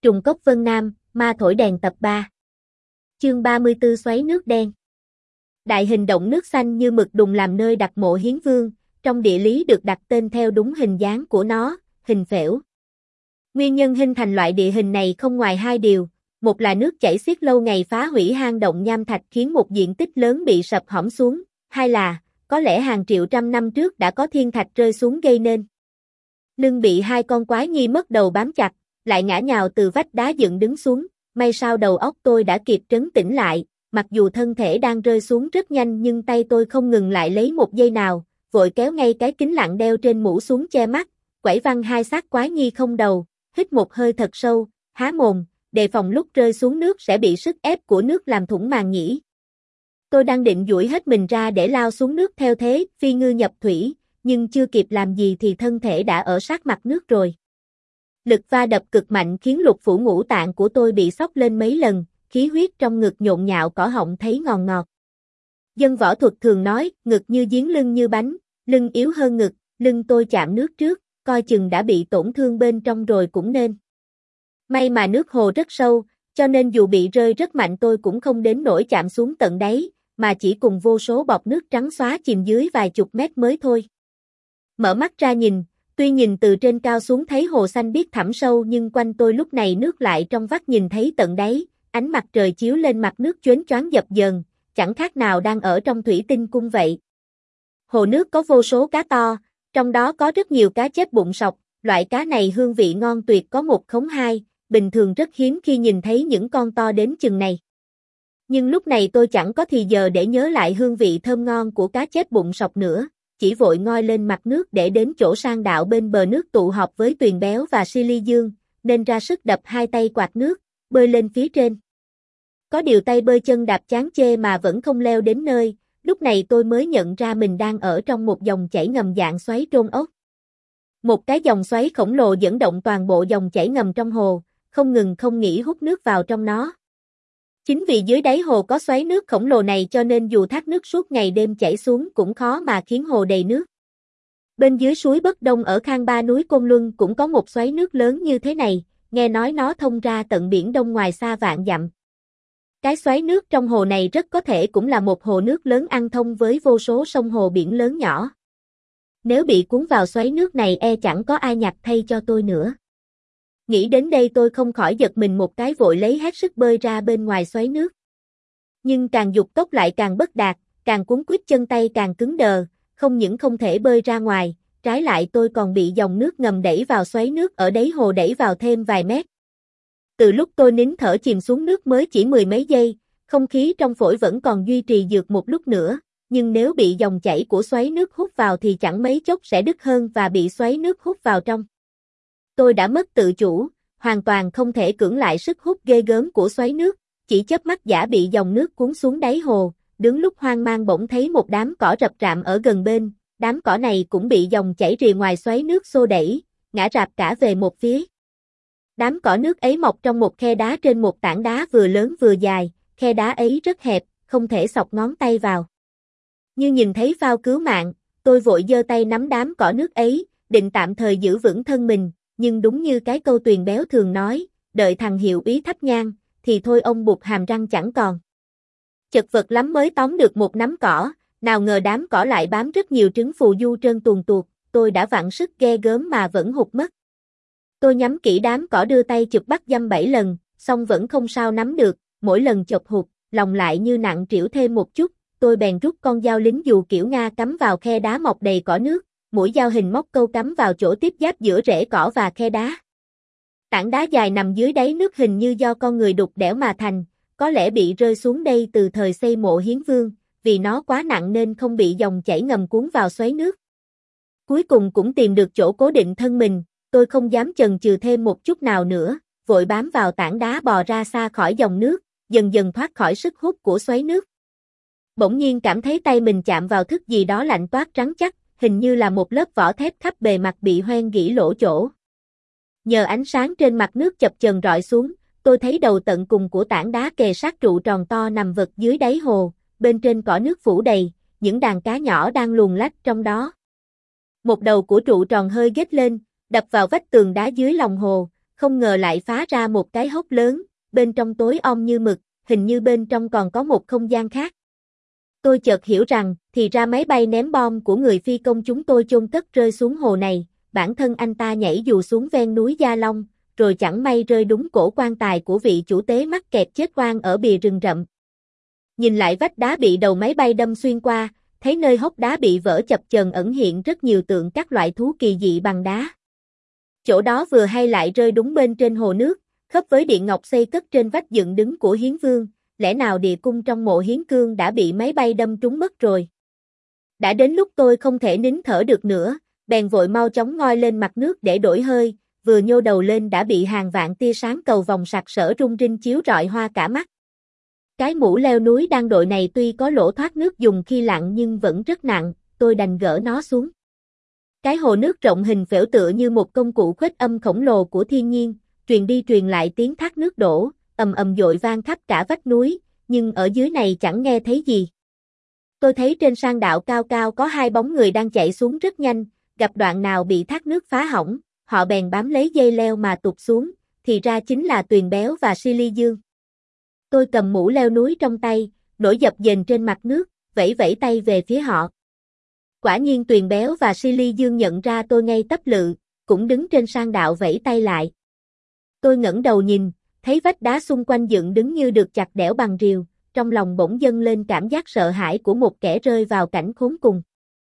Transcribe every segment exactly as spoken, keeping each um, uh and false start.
Trùng cốc Vân Nam, ma thổi đèn tập ba. Chương ba mươi tư xoáy nước đen. Đại hình động nước xanh như mực đùng làm nơi đặt mộ hiến vương, trong địa lý được đặt tên theo đúng hình dáng của nó, hình phễu. Nguyên nhân hình thành loại địa hình này không ngoài hai điều, một là nước chảy xiết lâu ngày phá hủy hang động nham thạch khiến một diện tích lớn bị sập hõm xuống, hai là, có lẽ hàng triệu trăm năm trước đã có thiên thạch rơi xuống gây nên. Lưng bị hai con quái nhi mất đầu bám chặt, lại ngã nhào từ vách đá dựng đứng xuống, may sao đầu óc tôi đã kịp trấn tĩnh lại, mặc dù thân thể đang rơi xuống rất nhanh nhưng tay tôi không ngừng lại lấy một giây nào, vội kéo ngay cái kính lặn đeo trên mũ xuống che mắt, quẩy văng hai xác quái nhi không đầu, hít một hơi thật sâu, há mồm, đề phòng lúc rơi xuống nước sẽ bị sức ép của nước làm thủng màng nhĩ. Tôi đang định duỗi hết mình ra để lao xuống nước theo thế phi ngư nhập thủy, nhưng chưa kịp làm gì thì thân thể đã ở sát mặt nước rồi. Lực va đập cực mạnh khiến lục phủ ngũ tạng của tôi bị xốc lên mấy lần, khí huyết trong ngực nhộn nhạo cỏ họng thấy ngòn ngọt. Dân võ thuật thường nói, ngực như giếng lưng như bánh, lưng yếu hơn ngực, lưng tôi chạm nước trước, coi chừng đã bị tổn thương bên trong rồi cũng nên. May mà nước hồ rất sâu, cho nên dù bị rơi rất mạnh tôi cũng không đến nỗi chạm xuống tận đáy, mà chỉ cùng vô số bọt nước trắng xóa chìm dưới vài chục mét mới thôi. Mở mắt ra nhìn, tuy nhìn từ trên cao xuống thấy hồ xanh biếc thẳm sâu nhưng quanh tôi lúc này nước lại trong vắt nhìn thấy tận đáy, ánh mặt trời chiếu lên mặt nước chónh choáng dập dờn, chẳng khác nào đang ở trong thủy tinh cung vậy. Hồ nước có vô số cá to, trong đó có rất nhiều cá chép bụng sọc, loại cá này hương vị ngon tuyệt có một không hai, bình thường rất hiếm khi nhìn thấy những con to đến chừng này. Nhưng lúc này tôi chẳng có thì giờ để nhớ lại hương vị thơm ngon của cá chép bụng sọc nữa, chỉ vội ngoi lên mặt nước để đến chỗ sang đạo bên bờ nước tụ họp với Tuyền Béo và Silly Dương, nên ra sức đập hai tay quạt nước, bơi lên phía trên. Có điều tay bơi chân đạp chán chê mà vẫn không leo đến nơi, lúc này tôi mới nhận ra mình đang ở trong một dòng chảy ngầm dạng xoáy trôn ốc. Một cái dòng xoáy khổng lồ dẫn động toàn bộ dòng chảy ngầm trong hồ, không ngừng không nghỉ hút nước vào trong nó. Chính vì dưới đáy hồ có xoáy nước khổng lồ này cho nên dù thác nước suốt ngày đêm chảy xuống cũng khó mà khiến hồ đầy nước. Bên dưới suối Bất Đông ở Khang Ba núi Côn Luân cũng có một xoáy nước lớn như thế này, nghe nói nó thông ra tận biển Đông ngoài xa vạn dặm. Cái xoáy nước trong hồ này rất có thể cũng là một hồ nước lớn ăn thông với vô số sông hồ biển lớn nhỏ. Nếu bị cuốn vào xoáy nước này e chẳng có ai nhặt thay cho tôi nữa. Nghĩ đến đây tôi không khỏi giật mình một cái vội lấy hết sức bơi ra bên ngoài xoáy nước. Nhưng càng dục tốc lại càng bất đạt, càng cuống quýt chân tay càng cứng đờ, không những không thể bơi ra ngoài, trái lại tôi còn bị dòng nước ngầm đẩy vào xoáy nước ở đáy hồ đẩy vào thêm vài mét. Từ lúc tôi nín thở chìm xuống nước mới chỉ mười mấy giây, không khí trong phổi vẫn còn duy trì dược một lúc nữa, nhưng nếu bị dòng chảy của xoáy nước hút vào thì chẳng mấy chốc sẽ đứt hơn và bị xoáy nước hút vào trong. Tôi đã mất tự chủ, hoàn toàn không thể cưỡng lại sức hút ghê gớm của xoáy nước, chỉ chớp mắt đã bị dòng nước cuốn xuống đáy hồ, đứng lúc hoang mang bỗng thấy một đám cỏ rậm rạp ở gần bên, đám cỏ này cũng bị dòng chảy rìa ngoài xoáy nước xô đẩy, ngã rạp cả về một phía. Đám cỏ nước ấy mọc trong một khe đá trên một tảng đá vừa lớn vừa dài, khe đá ấy rất hẹp, không thể xọc ngón tay vào. Như nhìn thấy phao cứu mạng, tôi vội giơ tay nắm đám cỏ nước ấy, định tạm thời giữ vững thân mình. Nhưng đúng như cái câu Tuyền Béo thường nói, đợi thằng hiệu úy thắp nhang, thì thôi ông bụt hàm răng chẳng còn. Chật vật lắm mới tóm được một nắm cỏ, nào ngờ đám cỏ lại bám rất nhiều trứng phù du trơn tuồn tuột, tôi đã vặn sức ghê gớm mà vẫn hụt mất. Tôi nhắm kỹ đám cỏ đưa tay chụp bắt dăm bảy lần, xong vẫn không sao nắm được, mỗi lần chộp hụt, lòng lại như nặng trĩu thêm một chút, tôi bèn rút con dao lính dù kiểu Nga cắm vào khe đá mọc đầy cỏ nước. Mũi dao hình móc câu cắm vào chỗ tiếp giáp giữa rễ cỏ và khe đá. Tảng đá dài nằm dưới đáy nước hình như do con người đục đẽo mà thành, có lẽ bị rơi xuống đây từ thời xây mộ hiến vương, vì nó quá nặng nên không bị dòng chảy ngầm cuốn vào xoáy nước. Cuối cùng cũng tìm được chỗ cố định thân mình, tôi không dám chần chừ thêm một chút nào nữa, vội bám vào tảng đá bò ra xa khỏi dòng nước, dần dần thoát khỏi sức hút của xoáy nước. Bỗng nhiên cảm thấy tay mình chạm vào thứ gì đó lạnh toát trắng chắc, hình như là một lớp vỏ thép khắp bề mặt bị hoen gỉ lỗ chỗ. Nhờ ánh sáng trên mặt nước chập chờn rọi xuống, tôi thấy đầu tận cùng của tảng đá kề sát trụ tròn to nằm vật dưới đáy hồ, bên trên cỏ nước phủ đầy, những đàn cá nhỏ đang luồn lách trong đó. Một đầu của trụ tròn hơi ghét lên, đập vào vách tường đá dưới lòng hồ, không ngờ lại phá ra một cái hốc lớn, bên trong tối om như mực, hình như bên trong còn có một không gian khác. Tôi chợt hiểu rằng, thì ra máy bay ném bom của người phi công chúng tôi chôn cất rơi xuống hồ này, bản thân anh ta nhảy dù xuống ven núi Gia Long, rồi chẳng may rơi đúng cổ quan tài của vị chủ tế mắc kẹt chết oan ở bìa rừng rậm. Nhìn lại vách đá bị đầu máy bay đâm xuyên qua, thấy nơi hốc đá bị vỡ chập chờn ẩn hiện rất nhiều tượng các loại thú kỳ dị bằng đá. Chỗ đó vừa hay lại rơi đúng bên trên hồ nước, khớp với điện ngọc xây cất trên vách dựng đứng của Hiến Vương, lẽ nào địa cung trong mộ Hiến Cương đã bị máy bay đâm trúng mất rồi. Đã đến lúc tôi không thể nín thở được nữa, bèn vội mau chóng ngoi lên mặt nước để đổi hơi, vừa nhô đầu lên đã bị hàng vạn tia sáng cầu vòng sặc sỡ rung rinh chiếu rọi hoa cả mắt. Cái mũ leo núi đang đội này tuy có lỗ thoát nước dùng khi lặn nhưng vẫn rất nặng, tôi đành gỡ nó xuống. Cái hồ nước rộng hình phễu tựa như một công cụ khuếch âm khổng lồ của thiên nhiên, truyền đi truyền lại tiếng thác nước đổ, ầm ầm dội vang khắp cả vách núi, nhưng ở dưới này chẳng nghe thấy gì. Tôi thấy trên sang đạo cao cao có hai bóng người đang chạy xuống rất nhanh, gặp đoạn nào bị thác nước phá hỏng, họ bèn bám lấy dây leo mà tụt xuống, thì ra chính là Tuyền Béo và Silly Dương. Tôi cầm mũ leo núi trong tay, nổi dập dềnh trên mặt nước, vẫy vẫy tay về phía họ. Quả nhiên Tuyền Béo và Silly Dương nhận ra tôi ngay tấp lự, cũng đứng trên sang đạo vẫy tay lại. Tôi ngẩng đầu nhìn, thấy vách đá xung quanh dựng đứng như được chặt đẽo bằng rìu, trong lòng bỗng dâng lên cảm giác sợ hãi của một kẻ rơi vào cảnh khốn cùng.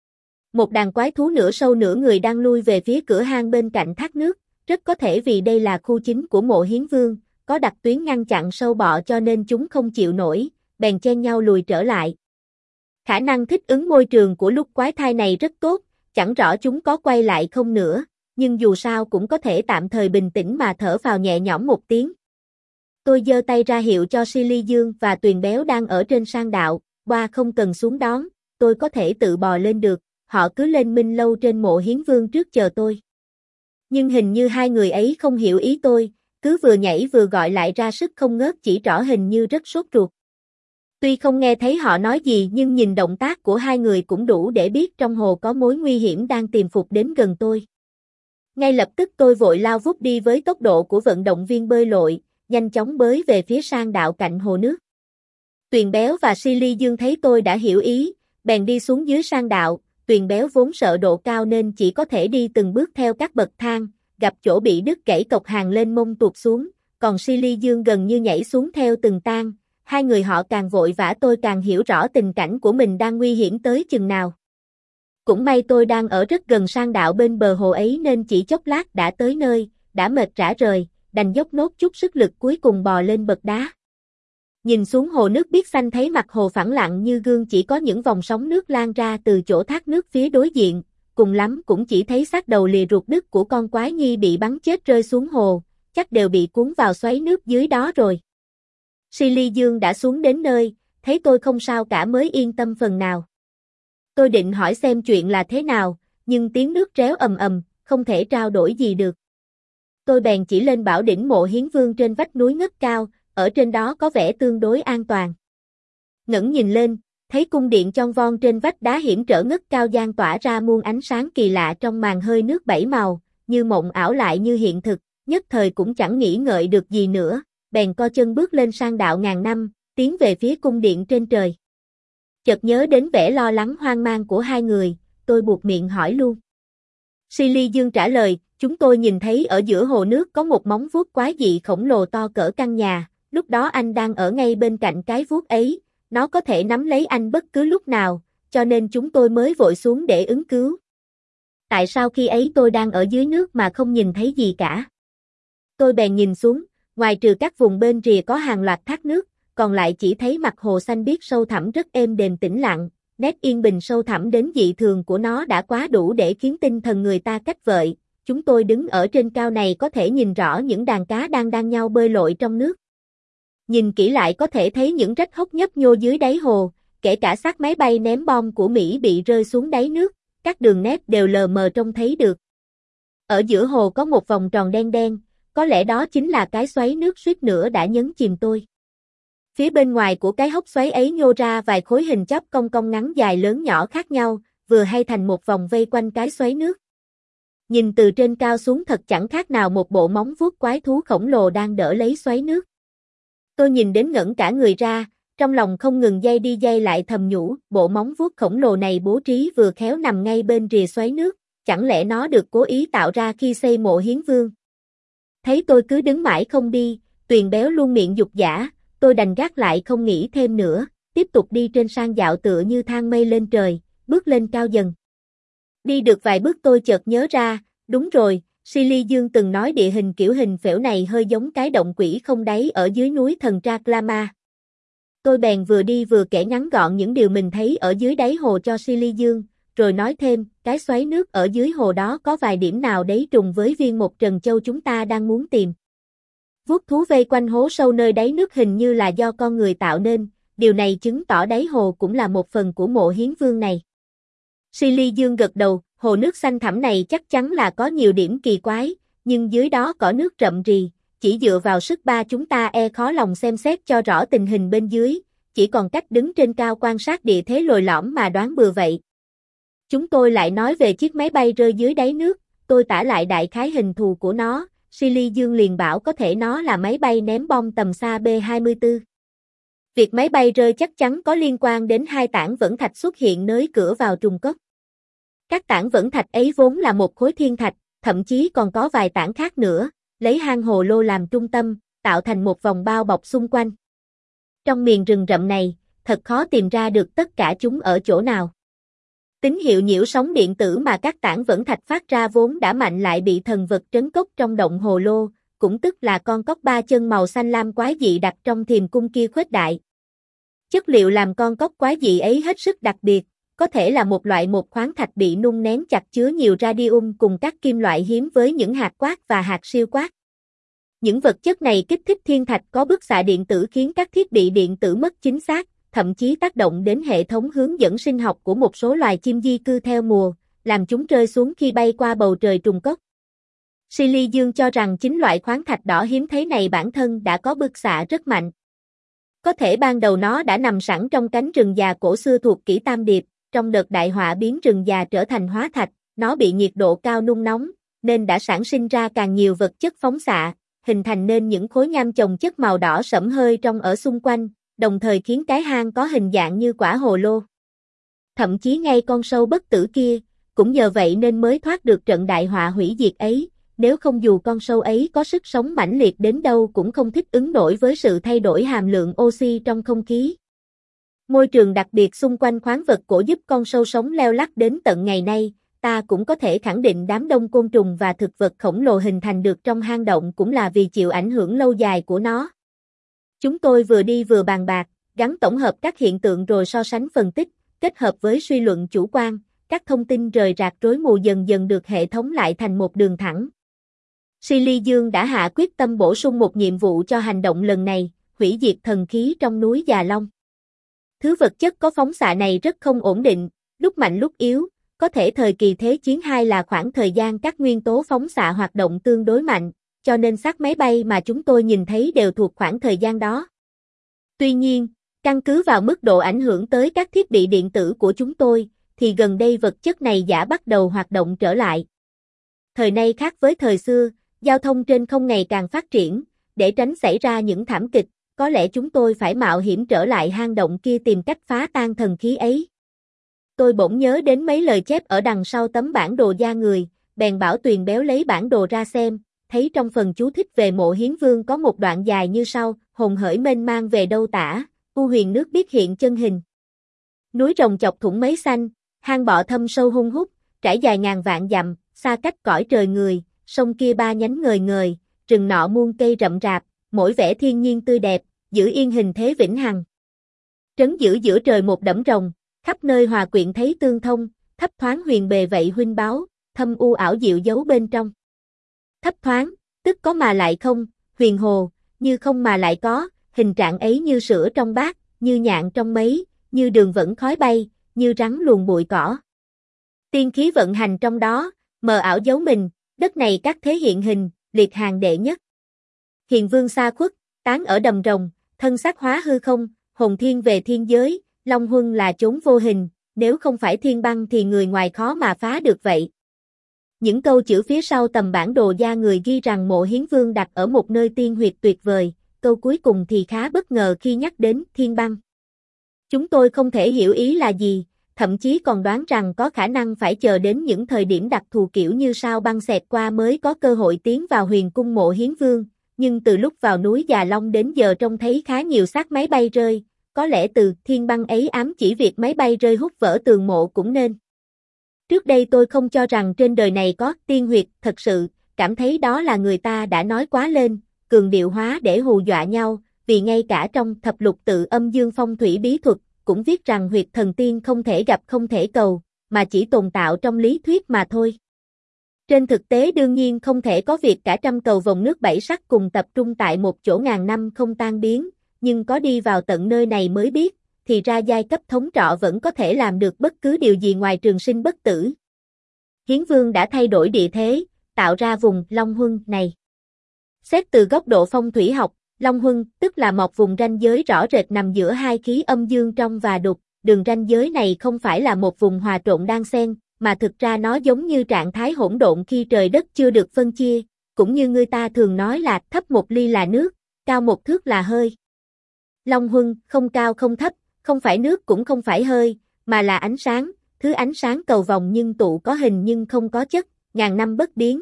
Một đàn quái thú nửa sâu nửa người đang lui về phía cửa hang bên cạnh thác nước, rất có thể vì đây là khu chính của mộ Hiến Vương, có đặc tuyến ngăn chặn sâu bọ cho nên chúng không chịu nổi, bèn chen nhau lùi trở lại. Khả năng thích ứng môi trường của lũ quái thai này rất tốt, chẳng rõ chúng có quay lại không nữa, nhưng dù sao cũng có thể tạm thời bình tĩnh mà thở phào nhẹ nhõm một tiếng. Tôi giơ tay ra hiệu cho Silly Dương và Tuyền Béo đang ở trên sang đạo, qua không cần xuống đón, tôi có thể tự bò lên được, họ cứ lên minh lâu trên mộ Hiến Vương trước chờ tôi. Nhưng hình như hai người ấy không hiểu ý tôi, cứ vừa nhảy vừa gọi lại ra sức không ngớt chỉ trỏ hình như rất sốt ruột. Tuy không nghe thấy họ nói gì nhưng nhìn động tác của hai người cũng đủ để biết trong hồ có mối nguy hiểm đang tiềm phục đến gần tôi. Ngay lập tức tôi vội lao vút đi với tốc độ của vận động viên bơi lội, nhanh chóng bơi về phía sang đạo cạnh hồ nước. Tuyền Béo và Silly Dương thấy tôi đã hiểu ý, bèn đi xuống dưới sang đạo, Tuyền Béo vốn sợ độ cao nên chỉ có thể đi từng bước theo các bậc thang, gặp chỗ bị đứt gãy cọc hàng lên mông tụt xuống, còn Silly Dương gần như nhảy xuống theo từng tang, hai người họ càng vội vã tôi càng hiểu rõ tình cảnh của mình đang nguy hiểm tới chừng nào. Cũng may tôi đang ở rất gần sang đạo bên bờ hồ ấy nên chỉ chốc lát đã tới nơi, đã mệt rã rời, đành dốc nốt chút sức lực cuối cùng bò lên bậc đá. Nhìn xuống hồ nước biếc xanh thấy mặt hồ phẳng lặng như gương chỉ có những vòng sóng nước lan ra từ chỗ thác nước phía đối diện, cùng lắm cũng chỉ thấy xác đầu lìa ruột đứt của con quái nhi bị bắn chết rơi xuống hồ, chắc đều bị cuốn vào xoáy nước dưới đó rồi. Silly Dương đã xuống đến nơi, thấy tôi không sao cả mới yên tâm phần nào. Tôi định hỏi xem chuyện là thế nào, nhưng tiếng nước réo ầm ầm, không thể trao đổi gì được. Tôi bèn chỉ lên bảo đỉnh mộ Hiến Vương trên vách núi ngất cao, ở trên đó có vẻ tương đối an toàn. Ngẩng nhìn lên, thấy cung điện chon von trên vách đá hiểm trở ngất cao giang tỏa ra muôn ánh sáng kỳ lạ trong màn hơi nước bảy màu, như mộng ảo lại như hiện thực, nhất thời cũng chẳng nghĩ ngợi được gì nữa, bèn co chân bước lên sang đạo ngàn năm, tiến về phía cung điện trên trời. Chợt nhớ đến vẻ lo lắng hoang mang của hai người, tôi buột miệng hỏi luôn. Silly Dương trả lời, chúng tôi nhìn thấy ở giữa hồ nước có một móng vuốt quái dị khổng lồ to cỡ căn nhà, lúc đó anh đang ở ngay bên cạnh cái vuốt ấy, nó có thể nắm lấy anh bất cứ lúc nào, cho nên chúng tôi mới vội xuống để ứng cứu. Tại sao khi ấy tôi đang ở dưới nước mà không nhìn thấy gì cả? Tôi bèn nhìn xuống, ngoài trừ các vùng bên rìa có hàng loạt thác nước, còn lại chỉ thấy mặt hồ xanh biếc sâu thẳm rất êm đềm tĩnh lặng, nét yên bình sâu thẳm đến dị thường của nó đã quá đủ để khiến tinh thần người ta cách vợi. Chúng tôi đứng ở trên cao này có thể nhìn rõ những đàn cá đang đan nhau bơi lội trong nước. Nhìn kỹ lại có thể thấy những rách hốc nhấp nhô dưới đáy hồ, kể cả xác máy bay ném bom của Mỹ bị rơi xuống đáy nước, các đường nét đều lờ mờ trông thấy được. Ở giữa hồ có một vòng tròn đen đen, có lẽ đó chính là cái xoáy nước suýt nữa đã nhấn chìm tôi. Phía bên ngoài của cái hốc xoáy ấy nhô ra vài khối hình chóp cong cong ngắn dài lớn nhỏ khác nhau, vừa hay thành một vòng vây quanh cái xoáy nước. nhìn từ trên cao xuống thật chẳng khác nào một bộ móng vuốt quái thú khổng lồ đang đỡ lấy xoáy nước. Tôi nhìn đến ngẩn cả người ra, trong lòng không ngừng day đi day lại thầm nhủ, bộ móng vuốt khổng lồ này bố trí vừa khéo nằm ngay bên rìa xoáy nước, chẳng lẽ nó được cố ý tạo ra khi xây mộ hiến vương. Thấy tôi cứ đứng mãi không đi, Tuyền béo luôn miệng dục dã, tôi đành gác lại không nghĩ thêm nữa, tiếp tục đi trên sang dạo tựa như thang mây lên trời, bước lên cao dần. Đi được vài bước tôi chợt nhớ ra, đúng rồi, Silly Dương từng nói địa hình kiểu hình phễu này hơi giống cái động quỷ không đáy ở dưới núi thần Traklama. Tôi bèn vừa đi vừa kể ngắn gọn những điều mình thấy ở dưới đáy hồ cho Silly Dương, rồi nói thêm, cái xoáy nước ở dưới hồ đó có vài điểm nào đấy trùng với viên một trần châu chúng ta đang muốn tìm. Vuốt thú vây quanh hố sâu nơi đáy nước hình như là do con người tạo nên, điều này chứng tỏ đáy hồ cũng là một phần của mộ hiến vương này. Silly Dương gật đầu, hồ nước xanh thẳm này chắc chắn là có nhiều điểm kỳ quái, nhưng dưới đó cỏ nước rậm rì, chỉ dựa vào sức ba chúng ta e khó lòng xem xét cho rõ tình hình bên dưới, chỉ còn cách đứng trên cao quan sát địa thế lồi lõm mà đoán bừa vậy. Chúng tôi lại nói về chiếc máy bay rơi dưới đáy nước, tôi tả lại đại khái hình thù của nó, Silly Dương liền bảo có thể nó là máy bay ném bom tầm xa B hai mươi tư. Việc máy bay rơi chắc chắn có liên quan đến hai tảng vẫn thạch xuất hiện nơi cửa vào trùng cốc. Các tảng vẫn thạch ấy vốn là một khối thiên thạch, thậm chí còn có vài tảng khác nữa, lấy hang hồ lô làm trung tâm, tạo thành một vòng bao bọc xung quanh. Trong miền rừng rậm này, thật khó tìm ra được tất cả chúng ở chỗ nào. Tín hiệu nhiễu sóng điện tử mà các tảng vẫn thạch phát ra vốn đã mạnh lại bị thần vật trấn cốc trong động hồ lô, cũng tức là con cóc ba chân màu xanh lam quái dị đặt trong thiềm cung kia khuếch đại. Chất liệu làm con cóc quái dị ấy hết sức đặc biệt, có thể là một loại một khoáng thạch bị nung nén chặt chứa nhiều radium cùng các kim loại hiếm với những hạt quát và hạt siêu quát. Những vật chất này kích thích thiên thạch có bức xạ điện tử khiến các thiết bị điện tử mất chính xác, thậm chí tác động đến hệ thống hướng dẫn sinh học của một số loài chim di cư theo mùa, làm chúng rơi xuống khi bay qua bầu trời trùng cốc. Silly Dương cho rằng chính loại khoáng thạch đỏ hiếm thấy này bản thân đã có bức xạ rất mạnh. Có thể ban đầu nó đã nằm sẵn trong cánh rừng già cổ xưa thuộc kỷ Tam Điệp, trong đợt đại họa biến rừng già trở thành hóa thạch, nó bị nhiệt độ cao nung nóng, nên đã sản sinh ra càng nhiều vật chất phóng xạ, hình thành nên những khối nham chồng chất màu đỏ sẫm hơi trong ở xung quanh, đồng thời khiến cái hang có hình dạng như quả hồ lô. Thậm chí ngay con sâu bất tử kia, cũng nhờ vậy nên mới thoát được trận đại họa hủy diệt ấy, nếu không dù con sâu ấy có sức sống mãnh liệt đến đâu cũng không thích ứng nổi với sự thay đổi hàm lượng oxy trong không khí. Môi trường đặc biệt xung quanh khoáng vật cổ giúp con sâu sống leo lắc đến tận ngày nay, ta cũng có thể khẳng định đám đông côn trùng và thực vật khổng lồ hình thành được trong hang động cũng là vì chịu ảnh hưởng lâu dài của nó. Chúng tôi vừa đi vừa bàn bạc, gắn tổng hợp các hiện tượng rồi so sánh phân tích, kết hợp với suy luận chủ quan, các thông tin rời rạc rối mù dần dần được hệ thống lại thành một đường thẳng. Silly Dương đã hạ quyết tâm bổ sung một nhiệm vụ cho hành động lần này, hủy diệt thần khí trong núi Già Long. Thứ vật chất có phóng xạ này rất không ổn định, lúc mạnh lúc yếu, có thể thời kỳ Thế chiến hai là khoảng thời gian các nguyên tố phóng xạ hoạt động tương đối mạnh, cho nên xác máy bay mà chúng tôi nhìn thấy đều thuộc khoảng thời gian đó. Tuy nhiên, căn cứ vào mức độ ảnh hưởng tới các thiết bị điện tử của chúng tôi, thì gần đây vật chất này đã bắt đầu hoạt động trở lại. Thời nay khác với thời xưa, giao thông trên không ngày càng phát triển, để tránh xảy ra những thảm kịch, có lẽ chúng tôi phải mạo hiểm trở lại hang động kia tìm cách phá tan thần khí ấy. Tôi bỗng nhớ đến mấy lời chép ở đằng sau tấm bản đồ da người, bèn bảo Tuyền béo lấy bản đồ ra xem, thấy trong phần chú thích về mộ hiến vương có một đoạn dài như sau, hồn hởi mênh mang về đâu tả, u huyền nước biết hiện chân hình. Núi rồng chọc thủng mấy xanh, hang bọ thâm sâu hung hút, trải dài ngàn vạn dặm, xa cách cõi trời người, sông kia ba nhánh ngời ngời, rừng nọ muôn cây rậm rạp, mỗi vẻ thiên nhiên tươi đẹp, giữ yên hình thế vĩnh hằng. Trấn giữ giữa trời một đẫm rồng, khắp nơi hòa quyện thấy tương thông, thấp thoáng huyền bề vậy huynh báo, thâm u ảo diệu giấu bên trong. Thấp thoáng, tức có mà lại không, huyền hồ, như không mà lại có, hình trạng ấy như sữa trong bát, như nhạn trong mấy, như đường vẫn khói bay, như rắn luồn bụi cỏ. Tiên khí vận hành trong đó, mờ ảo giấu mình, đất này các thế hiện hình, liệt hàng đệ nhất. Hiền vương xa khuất, tán ở đầm rồng, thân xác hóa hư không, hồn thiên về thiên giới, Long Huân là chốn vô hình, nếu không phải thiên băng thì người ngoài khó mà phá được vậy. Những câu chữ phía sau tầm bản đồ da người ghi rằng mộ Hiến Vương đặt ở một nơi tiên huyệt tuyệt vời, câu cuối cùng thì khá bất ngờ khi nhắc đến thiên băng. Chúng tôi không thể hiểu ý là gì, thậm chí còn đoán rằng có khả năng phải chờ đến những thời điểm đặc thù kiểu như sao băng xẹt qua mới có cơ hội tiến vào huyền cung mộ Hiến Vương, nhưng từ lúc vào núi Già Long đến giờ trông thấy khá nhiều xác máy bay rơi, có lẽ từ thiên băng ấy ám chỉ việc máy bay rơi hút vỡ tường mộ cũng nên. Trước đây tôi không cho rằng trên đời này có tiên huyệt thật sự, cảm thấy đó là người ta đã nói quá lên, cường điệu hóa để hù dọa nhau, vì ngay cả trong thập lục tự âm dương phong thủy bí thuật, cũng viết rằng huyệt thần tiên không thể gặp không thể cầu, mà chỉ tồn tạo trong lý thuyết mà thôi. Trên thực tế đương nhiên không thể có việc cả trăm cầu vòng nước bảy sắc cùng tập trung tại một chỗ ngàn năm không tan biến, nhưng có đi vào tận nơi này mới biết, thì ra giai cấp thống trọ vẫn có thể làm được bất cứ điều gì ngoài trường sinh bất tử. Hiến Vương đã thay đổi địa thế, tạo ra vùng Long Huân này. Xét từ góc độ phong thủy học, Long Huân tức là một vùng ranh giới rõ rệt nằm giữa hai khí âm dương trong và đục, đường ranh giới này không phải là một vùng hòa trộn đan xen, mà thực ra nó giống như trạng thái hỗn độn khi trời đất chưa được phân chia, cũng như người ta thường nói là thấp một ly là nước, cao một thước là hơi. Long Huân không cao không thấp, không phải nước cũng không phải hơi, mà là ánh sáng, thứ ánh sáng cầu vòng nhưng tụ có hình nhưng không có chất, ngàn năm bất biến.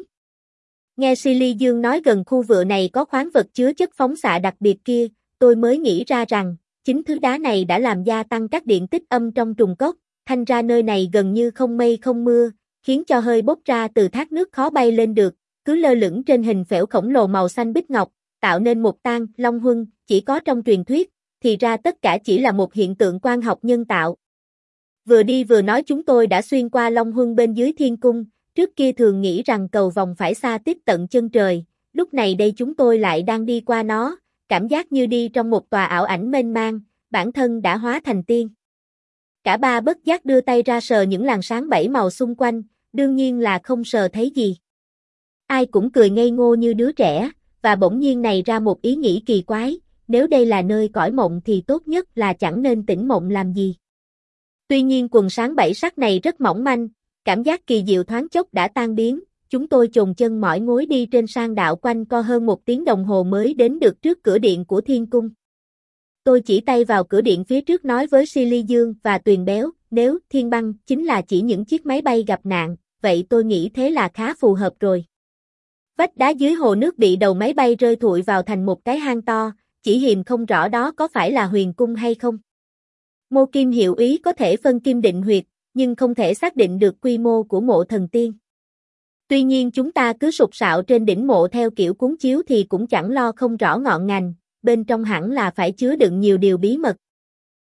Nghe Silly Dương nói gần khu vựa này có khoáng vật chứa chất phóng xạ đặc biệt kia, tôi mới nghĩ ra rằng, chính thứ đá này đã làm gia tăng các điện tích âm trong trùng cốc, thành ra nơi này gần như không mây không mưa, khiến cho hơi bốc ra từ thác nước khó bay lên được, cứ lơ lửng trên hình phễu khổng lồ màu xanh bích ngọc, tạo nên một tang Long Huân, chỉ có trong truyền thuyết, thì ra tất cả chỉ là một hiện tượng quang học nhân tạo. Vừa đi vừa nói chúng tôi đã xuyên qua Long Huân bên dưới thiên cung, trước kia thường nghĩ rằng cầu vòng phải xa tiếp tận chân trời, lúc này đây chúng tôi lại đang đi qua nó, cảm giác như đi trong một tòa ảo ảnh mênh mang, bản thân đã hóa thành tiên. Cả ba bất giác đưa tay ra sờ những làn sáng bảy màu xung quanh, đương nhiên là không sờ thấy gì. Ai cũng cười ngây ngô như đứa trẻ, và bỗng nhiên này ra một ý nghĩ kỳ quái, nếu đây là nơi cõi mộng thì tốt nhất là chẳng nên tỉnh mộng làm gì. Tuy nhiên quần sáng bảy sắc này rất mỏng manh, cảm giác kỳ diệu thoáng chốc đã tan biến, chúng tôi chồn chân mỏi gối đi trên sang đạo quanh co hơn một tiếng đồng hồ mới đến được trước cửa điện của thiên cung. Tôi chỉ tay vào cửa điện phía trước nói với Silly Dương và Tuyền Béo, nếu thiên băng chính là chỉ những chiếc máy bay gặp nạn, vậy tôi nghĩ thế là khá phù hợp rồi. Vách đá dưới hồ nước bị đầu máy bay rơi thụi vào thành một cái hang to, chỉ hiềm không rõ đó có phải là huyền cung hay không. Mô Kim hiệu ý có thể phân kim định huyệt, nhưng không thể xác định được quy mô của mộ thần tiên. Tuy nhiên chúng ta cứ sục sạo trên đỉnh mộ theo kiểu cuốn chiếu thì cũng chẳng lo không rõ ngọn ngành, bên trong hẳn là phải chứa đựng nhiều điều bí mật.